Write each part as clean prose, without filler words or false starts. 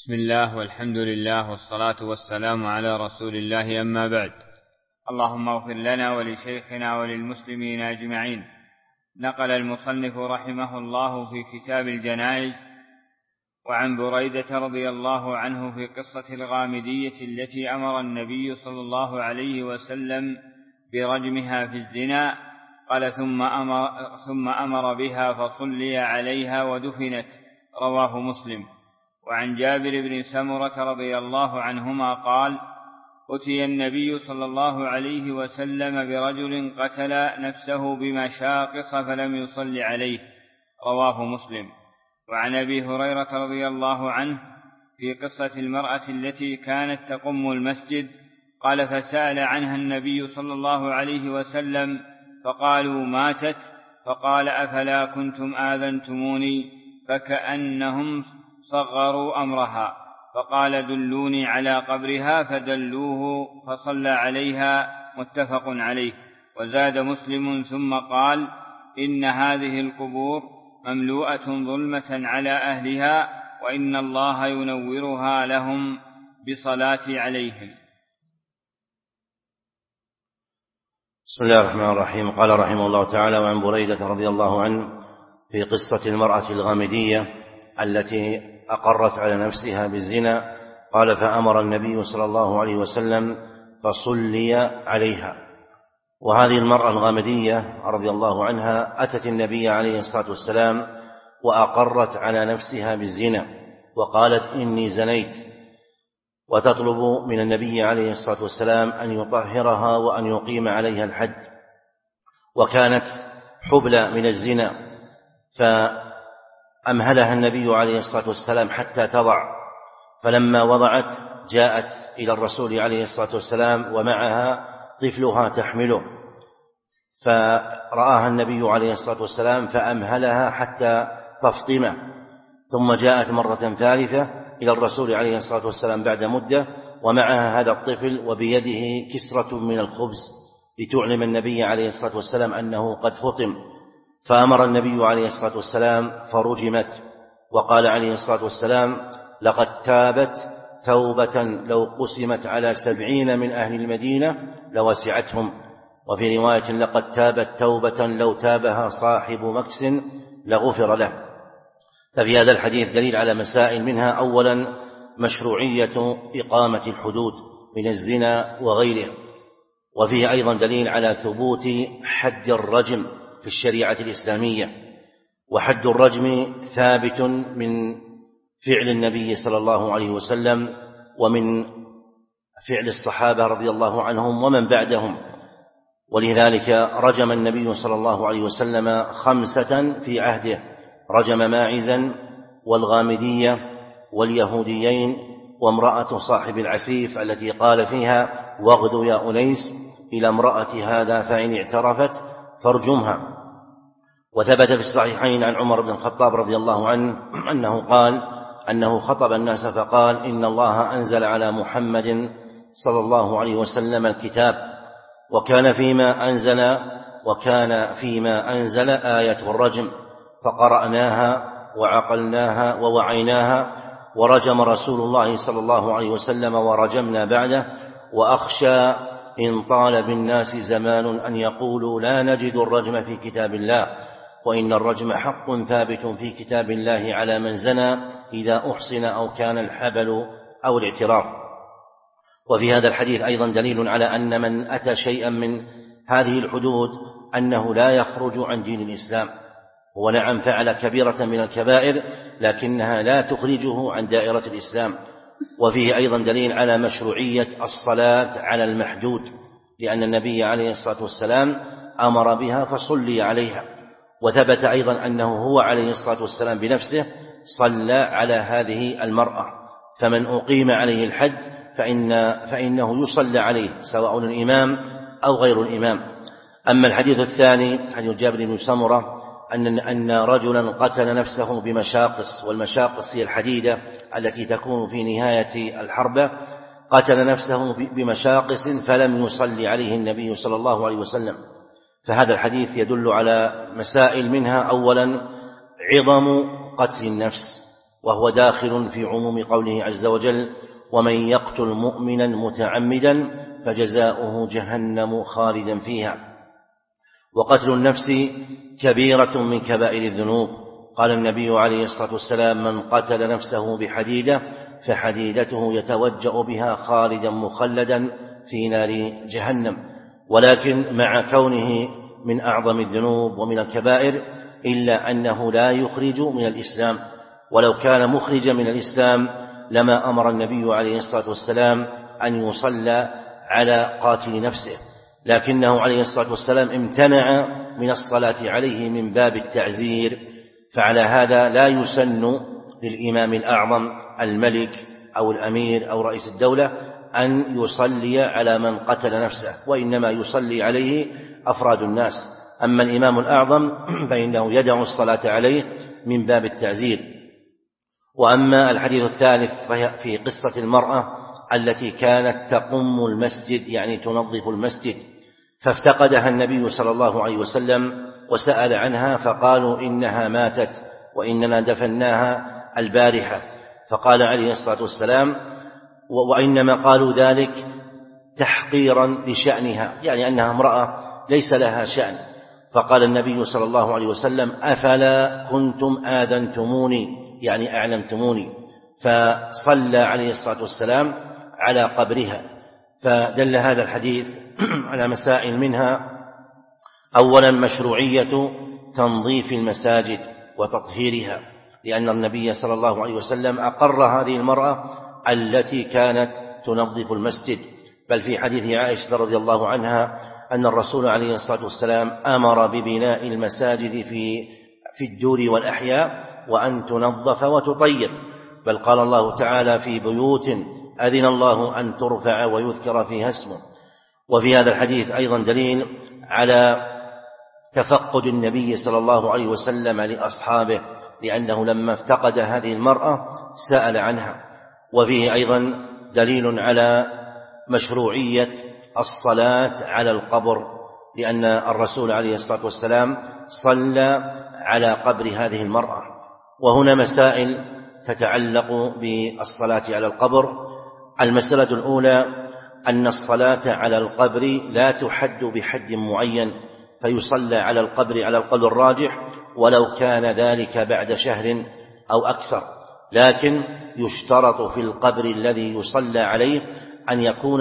بسم الله والحمد لله والصلاة والسلام على رسول الله، أما بعد. اللهم اغفر لنا ولشيخنا وللمسلمين أجمعين. نقل المصنف رحمه الله في كتاب الجنائز وعن بريدة رضي الله عنه في قصة الغامدية التي أمر النبي صلى الله عليه وسلم برجمها في الزنا، قال ثم أمر بها فصلي عليها ودفنت، رواه مسلم. وعن جابر بن سمرة رضي الله عنهما قال: أتي النبي صلى الله عليه وسلم برجل قتل نفسه بمشاقص فلم يصل عليه، رواه مسلم. وعن أبي هريرة رضي الله عنه في قصة المرأة التي كانت تقم المسجد، قال: فسأل عنها النبي صلى الله عليه وسلم فقالوا ماتت، فقال: أفلا كنتم آذنتموني؟ فكأنهم صغروا أمرها، فقال: دلوني على قبرها، فدلوه فصلى عليها، متفق عليه. وزاد مسلم: ثم قال: إن هذه القبور مملوءة ظلمة على أهلها، وإن الله ينورها لهم بصلاة عليهم. بسم الله الرحمن الرحيم. قال رحمه الله تعالى: وعن بريدة رضي الله عنه في قصة المرأة الغامدية التي أقرت على نفسها بالزنا، قال: فأمر النبي صلى الله عليه وسلم فصلي عليها. وهذه المرأة الغامدية رضي الله عنها أتت النبي عليه الصلاة والسلام وأقرت على نفسها بالزنا، وقالت: إني زنيت، وتطلب من النبي عليه الصلاة والسلام أن يطهرها وأن يقيم عليها الحد، وكانت حبلى من الزنا، فأمهلها النبي عليه الصلاة والسلام حتى تضع. فلما وضعت جاءت إلى الرسول عليه الصلاة والسلام ومعها طفلها تحمله، فرآها النبي عليه الصلاة والسلام فأمهلها حتى تفطمه، ثم جاءت مرة ثالثة إلى الرسول عليه الصلاة والسلام بعد مدة ومعها هذا الطفل وبيده كسرة من الخبز لتعلم النبي عليه الصلاة والسلام أنه قد فطم. فأمر النبي عليه الصلاة والسلام فرجمت، وقال عليه الصلاة والسلام: لقد تابت توبة لو قسمت على 70 من أهل المدينة لوسعتهم. وفي رواية: لقد تابت توبة لو تابها صاحب مكس لغفر له. ففي هذا الحديث دليل على مسائل، منها أولا مشروعية إقامة الحدود من الزنا وغيره، وفيه أيضا دليل على ثبوت حد الرجم في الشريعة الإسلامية، وحد الرجم ثابت من فعل النبي صلى الله عليه وسلم ومن فعل الصحابة رضي الله عنهم ومن بعدهم. ولذلك رجم النبي صلى الله عليه وسلم 5 في عهده: رجم ماعزا والغامدية واليهوديين وامرأة صاحب العسيف التي قال فيها: واغدوا يا أنيس إلى امرأة هذا فإن اعترفت فارجمها. وثبت في الصحيحين عن عمر بن الخطاب رضي الله عنه أنه قال أنه خطب الناس فقال: إن الله أنزل على محمد صلى الله عليه وسلم الكتاب، وكان فيما أنزل آية الرجم، فقرأناها وعقلناها ووعيناها، ورجم رسول الله صلى الله عليه وسلم ورجمنا بعده. وأخشى إن طال بالناس زمان أن يقولوا لا نجد الرجم في كتاب الله، وإن الرجم حق ثابت في كتاب الله على من زنى إذا أحصن أو كان الحبل أو الاعتراف. وفي هذا الحديث أيضا دليل على أن من أتى شيئا من هذه الحدود أنه لا يخرج عن دين الإسلام. هو نعم فعل كبيرة من الكبائر، لكنها لا تخرجه عن دائرة الإسلام. وفيه أيضا دليل على مشروعية الصلاة على المحدود، لأن النبي عليه الصلاة والسلام أمر بها فصلي عليها. وثبت أيضا أنه هو عليه الصلاة والسلام بنفسه صلى على هذه المرأة، فمن أقيم عليه الحد فإنه يصلى عليه سواء الإمام أو غير الإمام. أما الحديث الثاني حديث جابر بن سمرة أن رجلا قتل نفسه بمشاقص، والمشاقص هي الحديدة التي تكون في نهاية الحربة، قتل نفسه بمشاقص فلم يصلي عليه النبي صلى الله عليه وسلم. فهذا الحديث يدل على مسائل، منها أولا عظم قتل النفس، وهو داخل في عموم قوله عز وجل: ومن يقتل مؤمنا متعمدا فجزاؤه جهنم خالدا فيها. وقتل النفس كبيرة من كبائر الذنوب. قال النبي عليه الصلاة والسلام: من قتل نفسه بحديدة فحديدته يتوجأ بها خالدا مخلدا في نار جهنم. ولكن مع كونه من أعظم الذنوب ومن الكبائر إلا أنه لا يخرج من الإسلام، ولو كان مخرجا من الإسلام لما أمر النبي عليه الصلاة والسلام أن يصلى على قاتل نفسه، لكنه عليه الصلاة والسلام امتنع من الصلاة عليه من باب التعزير. فعلى هذا لا يسن للإمام الأعظم الملك أو الأمير أو رئيس الدولة أن يصلي على من قتل نفسه، وإنما يصلي عليه أفراد الناس. أما الإمام الأعظم فإنه يدع الصلاة عليه من باب التعزير. وأما الحديث الثالث في قصة المرأة التي كانت تقم المسجد، يعني تنظف المسجد، فافتقدها النبي صلى الله عليه وسلم وسأل عنها، فقالوا إنها ماتت وإننا دفناها البارحة. فقال عليه الصلاة والسلام: وإنما قالوا ذلك تحقيرا لشأنها، يعني أنها امرأة ليس لها شأن. فقال النبي صلى الله عليه وسلم: أفلا كنتم آذنتموني، يعني أعلمتموني. فصلى عليه الصلاة والسلام على قبرها. فدل هذا الحديث على مسائل، منها أولا مشروعية تنظيف المساجد وتطهيرها، لأن النبي صلى الله عليه وسلم أقر هذه المرأة التي كانت تنظف المسجد. بل في حديث عائشة رضي الله عنها أن الرسول عليه الصلاة والسلام أمر ببناء المساجد في الدور والأحياء وأن تنظف وتطيب. بل قال الله تعالى: في بيوت أذن الله أن ترفع ويذكر فيها اسمه. وفي هذا الحديث أيضا دليل على تفقد النبي صلى الله عليه وسلم لأصحابه، لأنه لما افتقد هذه المرأة سأل عنها. وفيه أيضا دليل على مشروعية الصلاة على القبر، لأن الرسول عليه الصلاة والسلام صلى على قبر هذه المرأة. وهنا مسائل تتعلق بالصلاة على القبر. المسألة الأولى أن الصلاة على القبر لا تحد بحد معين، فيصلى على القبر على القول الراجح ولو كان ذلك بعد شهر أو أكثر، لكن يشترط في القبر الذي يصلى عليه أن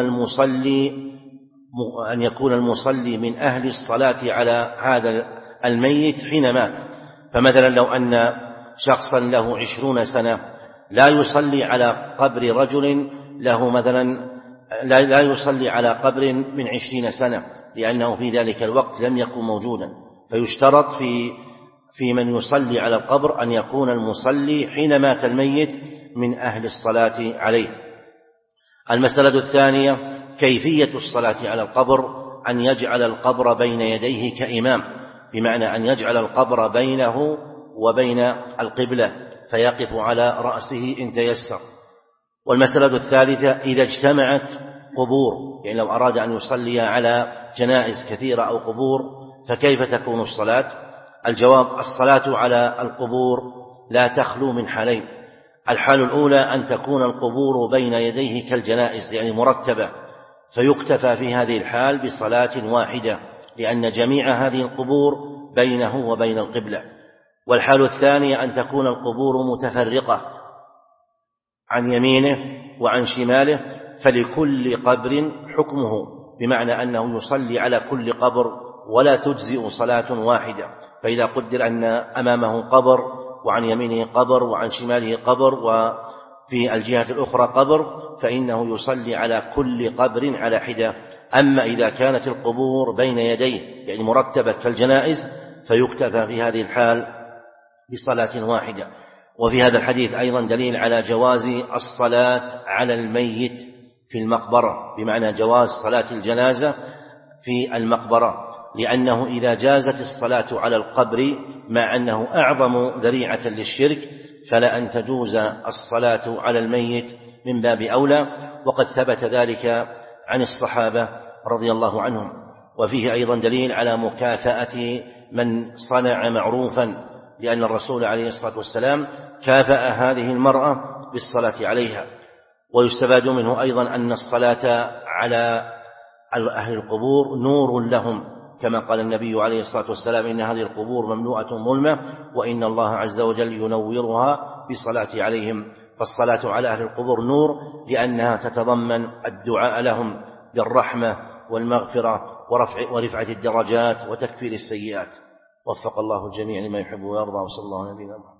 يكون المصلي من أهل الصلاة على هذا الميت حين مات. فمثلا لو أن شخصا له 20 سنة لا يصلي على قبر رجل له مثلا لا يصلي على قبر من 20 سنة، لأنه في ذلك الوقت لم يكن موجودا. فيشترط في من يصلي على القبر أن يكون المصلي حين مات الميت من أهل الصلاة عليه. المسألة الثانية كيفية الصلاة على القبر، أن يجعل القبر بين يديه كإمام، بمعنى أن يجعل القبر بينه وبين القبلة فيقف على رأسه إن تيسر. والمسألة الثالثة إذا اجتمعت قبور، يعني لو أراد أن يصلي على جنائز كثيرة أو قبور فكيف تكون الصلاة؟ الجواب: الصلاة على القبور لا تخلو من حالين. الحال الأولى أن تكون القبور بين يديه كالجنائز، يعني مرتبة، فيكتفى في هذه الحال بصلاة واحدة، لأن جميع هذه القبور بينه وبين القبلة. والحال الثانية أن تكون القبور متفرقة عن يمينه وعن شماله، فلكل قبر حكمه، بمعنى أنه يصلي على كل قبر ولا تجزئ صلاة واحدة. فإذا قدر أن أمامه قبر وعن يمينه قبر وعن شماله قبر وفي الجهة الأخرى قبر، فإنه يصلي على كل قبر على حدة. أما إذا كانت القبور بين يديه يعني مرتبة كالجنائز فيكتفى في هذه الحال بصلاة واحدة. وفي هذا الحديث أيضا دليل على جواز الصلاة على الميت في المقبرة، بمعنى جواز صلاة الجنازة في المقبرة، لأنه إذا جازت الصلاة على القبر مع أنه أعظم ذريعة للشرك فلا أن تجوز الصلاة على الميت من باب أولى. وقد ثبت ذلك عن الصحابة رضي الله عنهم. وفيه أيضا دليل على مكافأة من صنع معروفا، لأن الرسول عليه الصلاة والسلام كافأ هذه المرأة بالصلاة عليها. ويستفاد منه أيضا أن الصلاة على أهل القبور نور لهم، كما قال النبي عليه الصلاة والسلام: إن هذه القبور مملوءة ظلمة وإن الله عز وجل ينورها بالصلاة عليهم. فالصلاة على أهل القبور نور، لأنها تتضمن الدعاء لهم بالرحمة والمغفرة ورفعة الدرجات وتكفير السيئات. وفق الله الجميع لما يحب ويرضى، وصلى الله على نبينا محمد.